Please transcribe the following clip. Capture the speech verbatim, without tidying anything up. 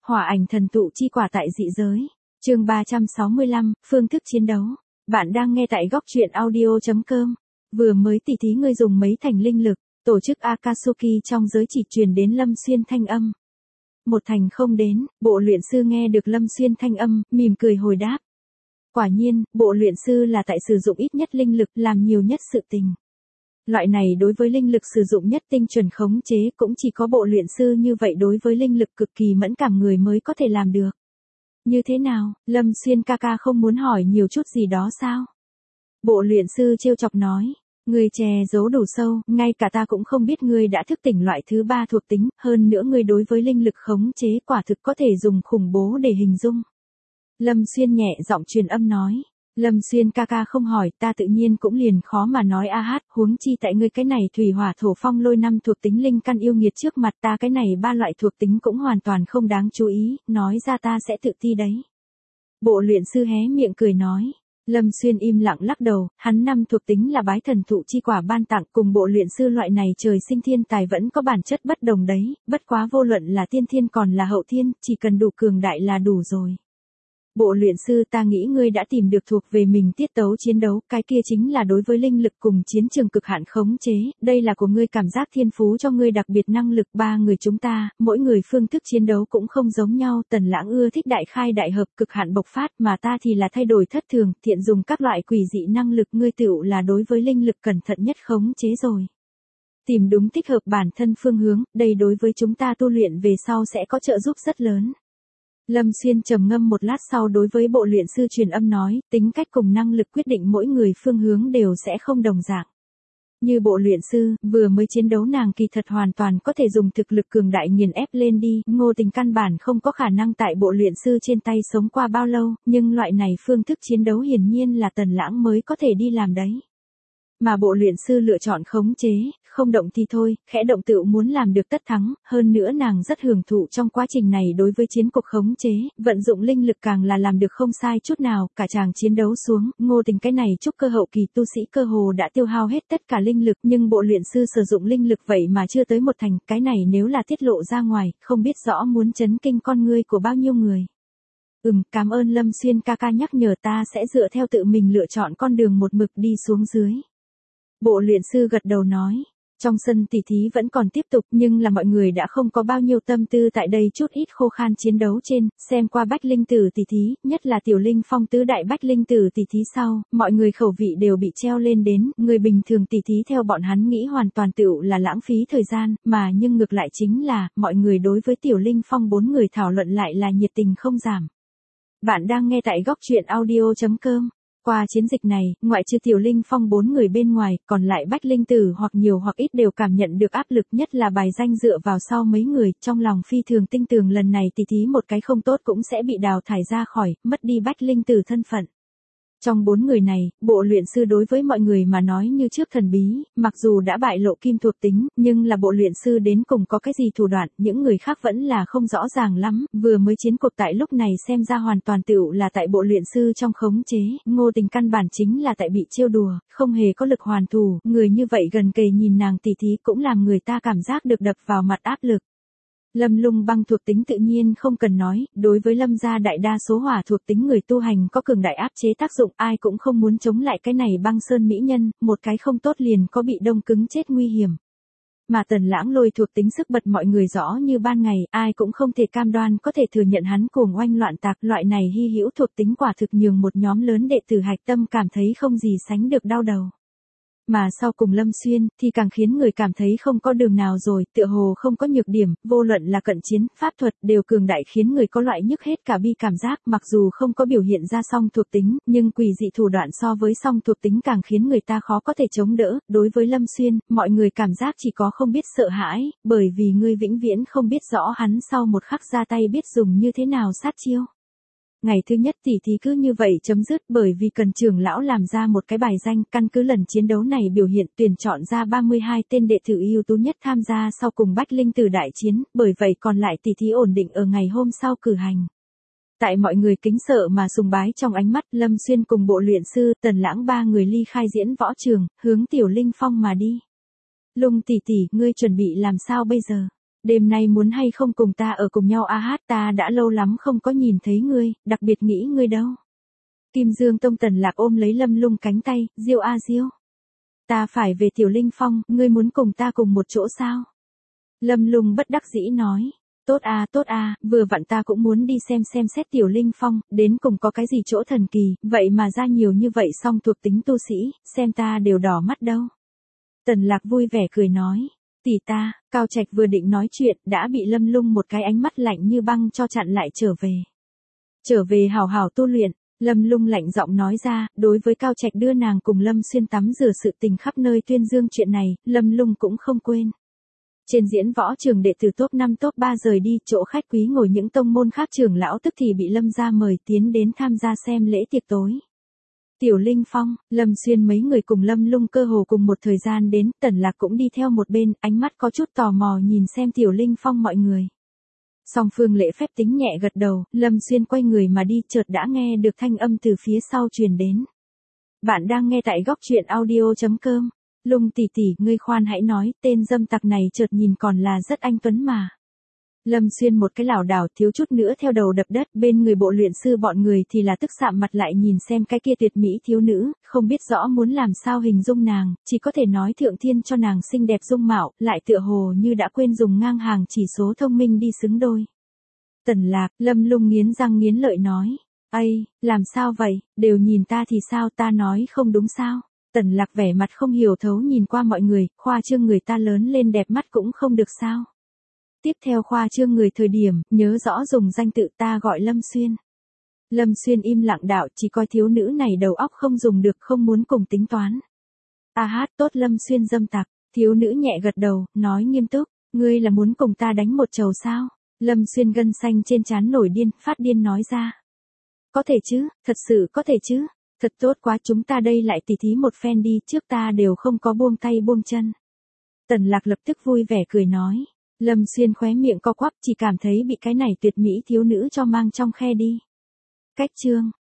Hỏa ảnh thần tụ chi quả tại dị giới. Chương ba trăm sáu mươi lăm, phương thức chiến đấu. Bạn đang nghe tại góc truyện audio chấm com. Vừa mới tỉ thí ngươi dùng mấy thành linh lực, tổ chức Akatsuki trong giới chỉ truyền đến Lâm Xuyên thanh âm. Một thành không đến, bộ luyện sư nghe được Lâm Xuyên thanh âm, mỉm cười hồi đáp. Quả nhiên, bộ luyện sư là tại sử dụng ít nhất linh lực, làm nhiều nhất sự tình. Loại này đối với linh lực sử dụng nhất tinh chuẩn khống chế cũng chỉ có bộ luyện sư như vậy đối với linh lực cực kỳ mẫn cảm người mới có thể làm được. Như thế nào, Lâm Xuyên ca ca không muốn hỏi nhiều chút gì đó sao? Bộ luyện sư trêu chọc nói, ngươi che giấu đủ sâu, ngay cả ta cũng không biết ngươi đã thức tỉnh loại thứ ba thuộc tính, hơn nữa ngươi đối với linh lực khống chế quả thực có thể dùng khủng bố để hình dung. Lâm Xuyên nhẹ giọng truyền âm nói. Lâm Xuyên ca ca không hỏi, ta tự nhiên cũng liền khó mà nói a hát, huống chi tại ngươi cái này thủy hỏa thổ phong lôi năm thuộc tính linh căn yêu nghiệt trước mặt ta cái này ba loại thuộc tính cũng hoàn toàn không đáng chú ý, nói ra ta sẽ tự ti đấy. Bộ luyện sư hé miệng cười nói. Lâm Xuyên im lặng lắc đầu, hắn năm thuộc tính là bái thần thụ chi quả ban tặng, cùng bộ luyện sư loại này trời sinh thiên tài vẫn có bản chất bất đồng đấy, bất quá vô luận là tiên thiên còn là hậu thiên, chỉ cần đủ cường đại là đủ rồi. Bộ luyện sư, ta nghĩ ngươi đã tìm được thuộc về mình tiết tấu chiến đấu, cái kia chính là đối với linh lực cùng chiến trường cực hạn khống chế, đây là của ngươi cảm giác thiên phú cho ngươi đặc biệt năng lực. Ba người chúng ta, mỗi người phương thức chiến đấu cũng không giống nhau, Tần Lãng ưa thích đại khai đại hợp cực hạn bộc phát, mà ta thì là thay đổi thất thường, thiện dùng các loại quỷ dị năng lực, ngươi tựu là đối với linh lực cẩn thận nhất khống chế rồi. Tìm đúng thích hợp bản thân phương hướng, đây đối với chúng ta tu luyện về sau sẽ có trợ giúp rất lớn. Lâm Xuyên trầm ngâm một lát sau đối với bộ luyện sư truyền âm nói, tính cách cùng năng lực quyết định mỗi người phương hướng đều sẽ không đồng dạng. Như bộ luyện sư, vừa mới chiến đấu nàng kỳ thật hoàn toàn có thể dùng thực lực cường đại nghiền ép lên đi, Ngô Tình căn bản không có khả năng tại bộ luyện sư trên tay sống qua bao lâu, nhưng loại này phương thức chiến đấu hiển nhiên là Tần Lãng mới có thể đi làm đấy. Mà bộ luyện sư lựa chọn khống chế, không động thì thôi, khẽ động tựu muốn làm được tất thắng, hơn nữa nàng rất hưởng thụ trong quá trình này đối với chiến cuộc khống chế, vận dụng linh lực càng là làm được không sai chút nào, cả chàng chiến đấu xuống, Ngô Tình cái này chúc cơ hậu kỳ tu sĩ cơ hồ đã tiêu hao hết tất cả linh lực, nhưng bộ luyện sư sử dụng linh lực vậy mà chưa tới một thành, cái này nếu là tiết lộ ra ngoài, không biết rõ muốn chấn kinh con ngươi của bao nhiêu người. Ừm, cảm ơn Lâm Xuyên ca ca nhắc nhở, ta sẽ dựa theo tự mình lựa chọn con đường một mực đi xuống dưới. Bộ luyện sư gật đầu nói, trong sân tỉ thí vẫn còn tiếp tục nhưng là mọi người đã không có bao nhiêu tâm tư tại đây chút ít khô khan chiến đấu trên, xem qua Bách Linh Tử tỉ thí, nhất là Tiểu Linh Phong tứ đại Bách Linh Tử tỉ thí sau, mọi người khẩu vị đều bị treo lên đến, người bình thường tỉ thí theo bọn hắn nghĩ hoàn toàn tựu là lãng phí thời gian, mà nhưng ngược lại chính là, mọi người đối với Tiểu Linh Phong bốn người thảo luận lại là nhiệt tình không giảm. Bạn đang nghe tại góc truyện audio chấm com. Qua chiến dịch này, ngoại trừ Tiểu Linh Phong bốn người bên ngoài, còn lại Bách Linh Tử hoặc nhiều hoặc ít đều cảm nhận được áp lực, nhất là bài danh dựa vào sau mấy người, trong lòng phi thường tinh tường lần này tỉ thí một cái không tốt cũng sẽ bị đào thải ra khỏi, mất đi Bách Linh Tử thân phận. Trong bốn người này, bộ luyện sư đối với mọi người mà nói như trước thần bí, mặc dù đã bại lộ kim thuộc tính, nhưng là bộ luyện sư đến cùng có cái gì thủ đoạn, những người khác vẫn là không rõ ràng lắm, vừa mới chiến cuộc tại lúc này xem ra hoàn toàn tựu là tại bộ luyện sư trong khống chế, Ngô Tình căn bản chính là tại bị trêu đùa, không hề có lực hoàn thủ, người như vậy gần kề nhìn nàng tỉ thí cũng làm người ta cảm giác được đập vào mặt áp lực. Lâm Lung băng thuộc tính tự nhiên không cần nói, đối với Lâm gia đại đa số hỏa thuộc tính người tu hành có cường đại áp chế tác dụng, ai cũng không muốn chống lại cái này băng sơn mỹ nhân, một cái không tốt liền có bị đông cứng chết nguy hiểm. Mà Tần Lãng lôi thuộc tính sức bật mọi người rõ như ban ngày, ai cũng không thể cam đoan có thể thừa nhận hắn cuồng oanh loạn tạc, loại này hy hữu thuộc tính quả thực nhường một nhóm lớn đệ tử hạch tâm cảm thấy không gì sánh được đau đầu. Mà sau cùng Lâm Xuyên, thì càng khiến người cảm thấy không có đường nào rồi, tựa hồ không có nhược điểm, vô luận là cận chiến, pháp thuật, đều cường đại khiến người có loại nhức hết cả bi cảm giác, mặc dù không có biểu hiện ra song thuộc tính, nhưng quỷ dị thủ đoạn so với song thuộc tính càng khiến người ta khó có thể chống đỡ, đối với Lâm Xuyên, mọi người cảm giác chỉ có không biết sợ hãi, bởi vì ngươi vĩnh viễn không biết rõ hắn sau một khắc ra tay biết dùng như thế nào sát chiêu. Ngày thứ nhất tỉ thí cứ như vậy chấm dứt bởi vì cần trưởng lão làm ra một cái bài danh, căn cứ lần chiến đấu này biểu hiện tuyển chọn ra ba mươi hai tên đệ tử ưu tú nhất tham gia sau cùng Bách Linh Tử đại chiến, bởi vậy còn lại tỉ thí ổn định ở ngày hôm sau cử hành. Tại mọi người kính sợ mà sùng bái trong ánh mắt, Lâm Xuyên cùng bộ luyện sư Tần Lãng ba người ly khai diễn võ trường, hướng Tiểu Linh Phong mà đi. Lung tỷ tỷ, ngươi chuẩn bị làm sao bây giờ? Đêm nay muốn hay không cùng ta ở cùng nhau a hát, ta đã lâu lắm không có nhìn thấy ngươi, đặc biệt nghĩ ngươi đâu. Kim Dương Tông Tần Lạc ôm lấy Lâm Lung cánh tay, Diêu a Diêu. Ta phải về Tiểu Linh Phong, ngươi muốn cùng ta cùng một chỗ sao? Lâm Lung bất đắc dĩ nói. Tốt a tốt a, vừa vặn ta cũng muốn đi xem xem xét Tiểu Linh Phong, đến cùng có cái gì chỗ thần kỳ, vậy mà ra nhiều như vậy song thuộc tính tu sĩ, xem ta đều đỏ mắt đâu. Tần Lạc vui vẻ cười nói. Tỷ ta, Cao Trạch vừa định nói chuyện, đã bị Lâm Lung một cái ánh mắt lạnh như băng cho chặn lại trở về. Trở về hào hào tu luyện, Lâm Lung lạnh giọng nói ra, đối với Cao Trạch đưa nàng cùng Lâm Xuyên tắm rửa sự tình khắp nơi tuyên dương chuyện này, Lâm Lung cũng không quên. Trên diễn võ trường đệ tử top năm top ba rời đi, chỗ khách quý ngồi những tông môn khác trưởng lão tức thì bị Lâm gia mời tiến đến tham gia xem lễ tiệc tối. Tiểu Linh Phong, Lâm Xuyên mấy người cùng Lâm Lung cơ hồ cùng một thời gian đến, Tần Lạc cũng đi theo một bên, ánh mắt có chút tò mò nhìn xem Tiểu Linh Phong mọi người. Song phương lễ phép tính nhẹ gật đầu, Lâm Xuyên quay người mà đi, chợt đã nghe được thanh âm từ phía sau truyền đến. Bạn đang nghe tại góc truyện audio chấm com. Lung tỷ tỷ, ngươi khoan hãy nói, tên dâm tặc này chợt nhìn còn là rất anh tuấn mà. Lâm Xuyên một cái lảo đảo thiếu chút nữa theo đầu đập đất, bên người bộ luyện sư bọn người thì là tức sạm mặt lại nhìn xem cái kia tuyệt mỹ thiếu nữ, không biết rõ muốn làm sao hình dung nàng, chỉ có thể nói thượng thiên cho nàng xinh đẹp dung mạo, lại tựa hồ như đã quên dùng ngang hàng chỉ số thông minh đi xứng đôi. Tần Lạc, Lâm Lung nghiến răng nghiến lợi nói, ây, làm sao vậy, đều nhìn ta thì sao, ta nói không đúng sao? Tần Lạc vẻ mặt không hiểu thấu nhìn qua mọi người, khoa trương người ta lớn lên đẹp mắt cũng không được sao? Tiếp theo khoa trương người thời điểm, nhớ rõ dùng danh tự, ta gọi Lâm Xuyên. Lâm Xuyên im lặng đạo, chỉ coi thiếu nữ này đầu óc không dùng được, không muốn cùng tính toán. A hát, tốt. Lâm Xuyên dâm tặc, thiếu nữ nhẹ gật đầu, nói nghiêm túc, ngươi là muốn cùng ta đánh một trầu sao? Lâm Xuyên gân xanh trên trán nổi điên, phát điên nói ra. Có thể chứ, thật sự có thể chứ, thật tốt quá, chúng ta đây lại tỉ thí một phen đi, trước ta đều không có buông tay buông chân. Tần Lạc lập tức vui vẻ cười nói. Lâm Xuyên khóe miệng co quắp, chỉ cảm thấy bị cái này tuyệt mỹ thiếu nữ cho mang trong khe đi. Cách chương